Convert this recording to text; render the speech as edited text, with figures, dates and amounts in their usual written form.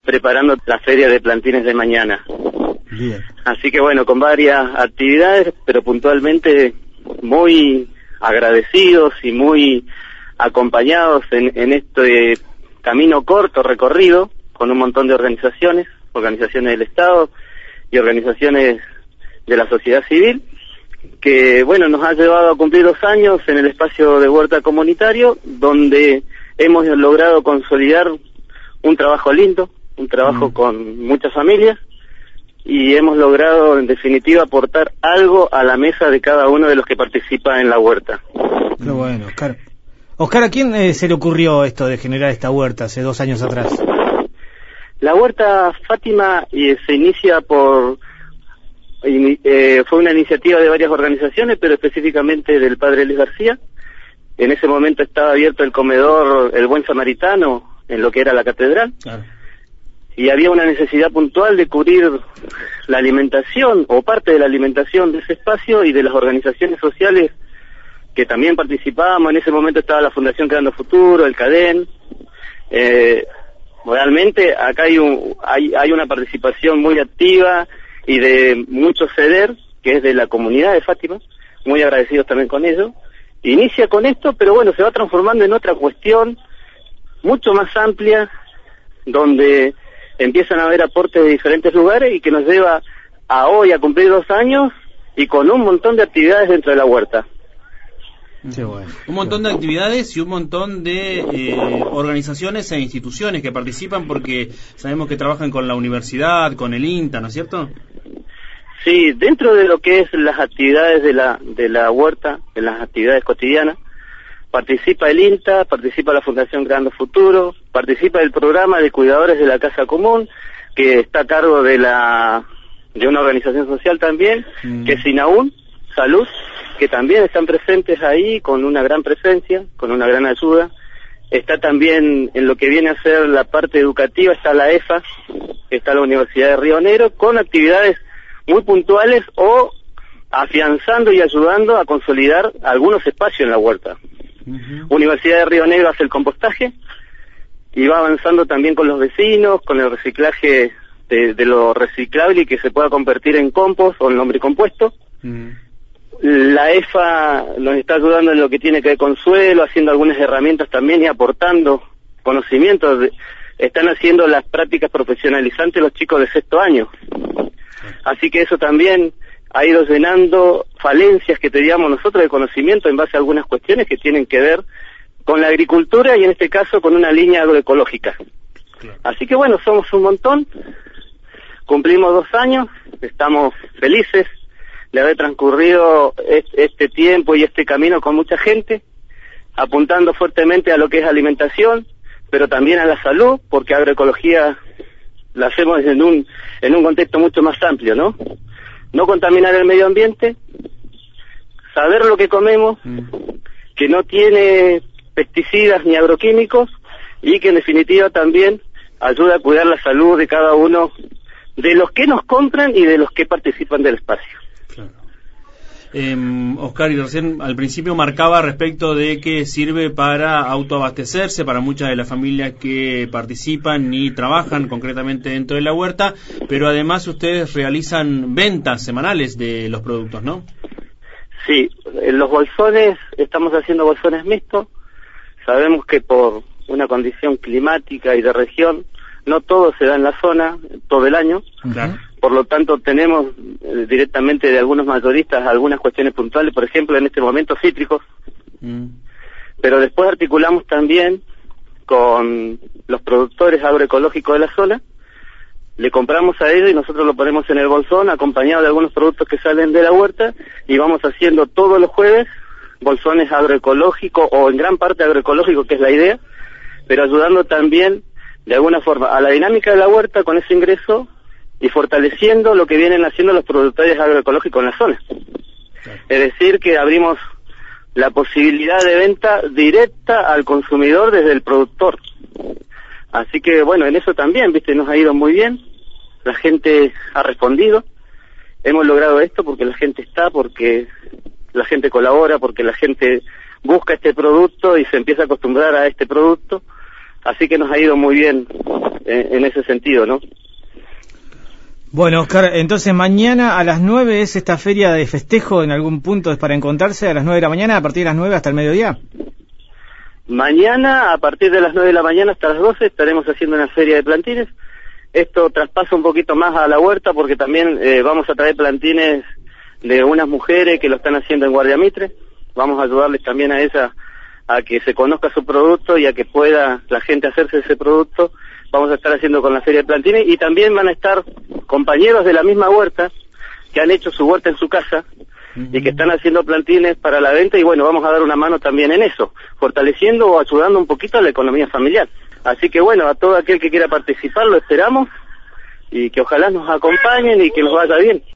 preparando la feria de plantines de mañana. Bien. Así que bueno, con varias actividades, pero puntualmente muy agradecidos y muy acompañados en este camino corto recorrido con un montón de organizaciones del Estado y organizaciones de la sociedad civil, que bueno, nos ha llevado a cumplir 2 años en el espacio de huerta comunitario, donde hemos logrado consolidar un trabajo lindo, un trabajo con muchas familias, y hemos logrado en definitiva aportar algo a la mesa de cada uno de los que participa en la huerta. Pero bueno, Oscar, ¿a quién se le ocurrió esto de generar esta huerta hace 2 años atrás? La huerta Fátima se inicia fue una iniciativa de varias organizaciones, pero específicamente del padre Luis García. En ese momento estaba abierto el comedor El Buen Samaritano en lo que era la catedral. Claro. Y había una necesidad puntual de cubrir la alimentación o parte de la alimentación de ese espacio y de las organizaciones sociales que también participábamos. En ese momento estaba la Fundación Creando Futuro, el CADEN. Realmente acá hay una participación muy activa y de mucho ceder, que es de la comunidad de Fátima, muy agradecidos también con ello. Inicia con esto, pero bueno, se va transformando en otra cuestión mucho más amplia, donde empiezan a haber aportes de diferentes lugares y que nos lleva a hoy a cumplir 2 años y con un montón de actividades dentro de la huerta. Qué bueno. Un montón de actividades y un montón de organizaciones e instituciones que participan, porque sabemos que trabajan con la universidad, con el INTA, ¿no es cierto? Sí, dentro de lo que es las actividades de la huerta, en las actividades cotidianas, participa el INTA, participa la Fundación Creando Futuro, participa el programa de cuidadores de la Casa Común, que está a cargo de una organización social también, que es SINAUN, Salud, que también están presentes ahí con una gran presencia, con una gran ayuda. Está también en lo que viene a ser la parte educativa, está la EFA, está la Universidad de Río Negro, con actividades muy puntuales o afianzando y ayudando a consolidar algunos espacios en la huerta. Universidad de Río Negro hace el compostaje y va avanzando también con los vecinos, con el reciclaje de lo reciclable y que se pueda convertir en compost o en lombricompuesto. La EFA nos está ayudando en lo que tiene que ver con suelo, haciendo algunas herramientas también y aportando conocimientos. Están haciendo las prácticas profesionalizantes los chicos de 6º año. Así que eso también ha ido llenando falencias que teníamos nosotros de conocimiento en base a algunas cuestiones que tienen que ver con la agricultura y en este caso con una línea agroecológica. Así que bueno, somos un montón, cumplimos 2 años, estamos felices de haber transcurrido este tiempo y este camino con mucha gente, apuntando fuertemente a lo que es alimentación, pero también a la salud, porque agroecología la hacemos en un contexto mucho más amplio, ¿no? No contaminar el medio ambiente, saber lo que comemos, que no tiene pesticidas ni agroquímicos y que en definitiva también ayuda a cuidar la salud de cada uno de los que nos compran y de los que participan del espacio. Claro. Oscar, y recién al principio marcaba respecto de que sirve para autoabastecerse para muchas de las familias que participan y trabajan concretamente dentro de la huerta, pero además ustedes realizan ventas semanales de los productos, ¿no? Sí, los bolsones, estamos haciendo bolsones mixtos. Sabemos que por una condición climática y de región, no todo se da en la zona todo el año. Claro. Por lo tanto, tenemos directamente de algunos mayoristas algunas cuestiones puntuales, por ejemplo, en este momento cítricos. Pero después articulamos también con los productores agroecológicos de la zona. Le compramos a ellos y nosotros lo ponemos en el bolsón, acompañado de algunos productos que salen de la huerta, y vamos haciendo todos los jueves bolsones agroecológicos, o en gran parte agroecológico, que es la idea, pero ayudando también de alguna forma a la dinámica de la huerta con ese ingreso y fortaleciendo lo que vienen haciendo los productores agroecológicos en la zona. Es decir, que abrimos la posibilidad de venta directa al consumidor desde el productor. Así que bueno, en eso también, viste, nos ha ido muy bien, la gente ha respondido, hemos logrado esto porque la gente está, porque la gente colabora, porque la gente busca este producto y se empieza a acostumbrar a este producto. así que nos ha ido muy bien en ese sentido, ¿no? Bueno, Oscar, entonces mañana a las 9 es esta feria de festejo, en algún punto es para encontrarse a las 9 de la mañana, a partir de las 9 hasta el mediodía. Mañana, a partir de las 9 de la mañana hasta las 12, estaremos haciendo una feria de plantines. Esto traspasa un poquito más a la huerta porque también vamos a traer plantines de unas mujeres que lo están haciendo en Guardia Mitre. Vamos a ayudarles también a ellas a que se conozca su producto y a que pueda la gente hacerse ese producto. Vamos a estar haciendo con la feria de plantines y también van a estar compañeros de la misma huerta que han hecho su huerta en su casa y que están haciendo plantines para la venta, y bueno, vamos a dar una mano también en eso, fortaleciendo o ayudando un poquito a la economía familiar. Así que bueno, a todo aquel que quiera participar lo esperamos y que ojalá nos acompañen y que nos vaya bien.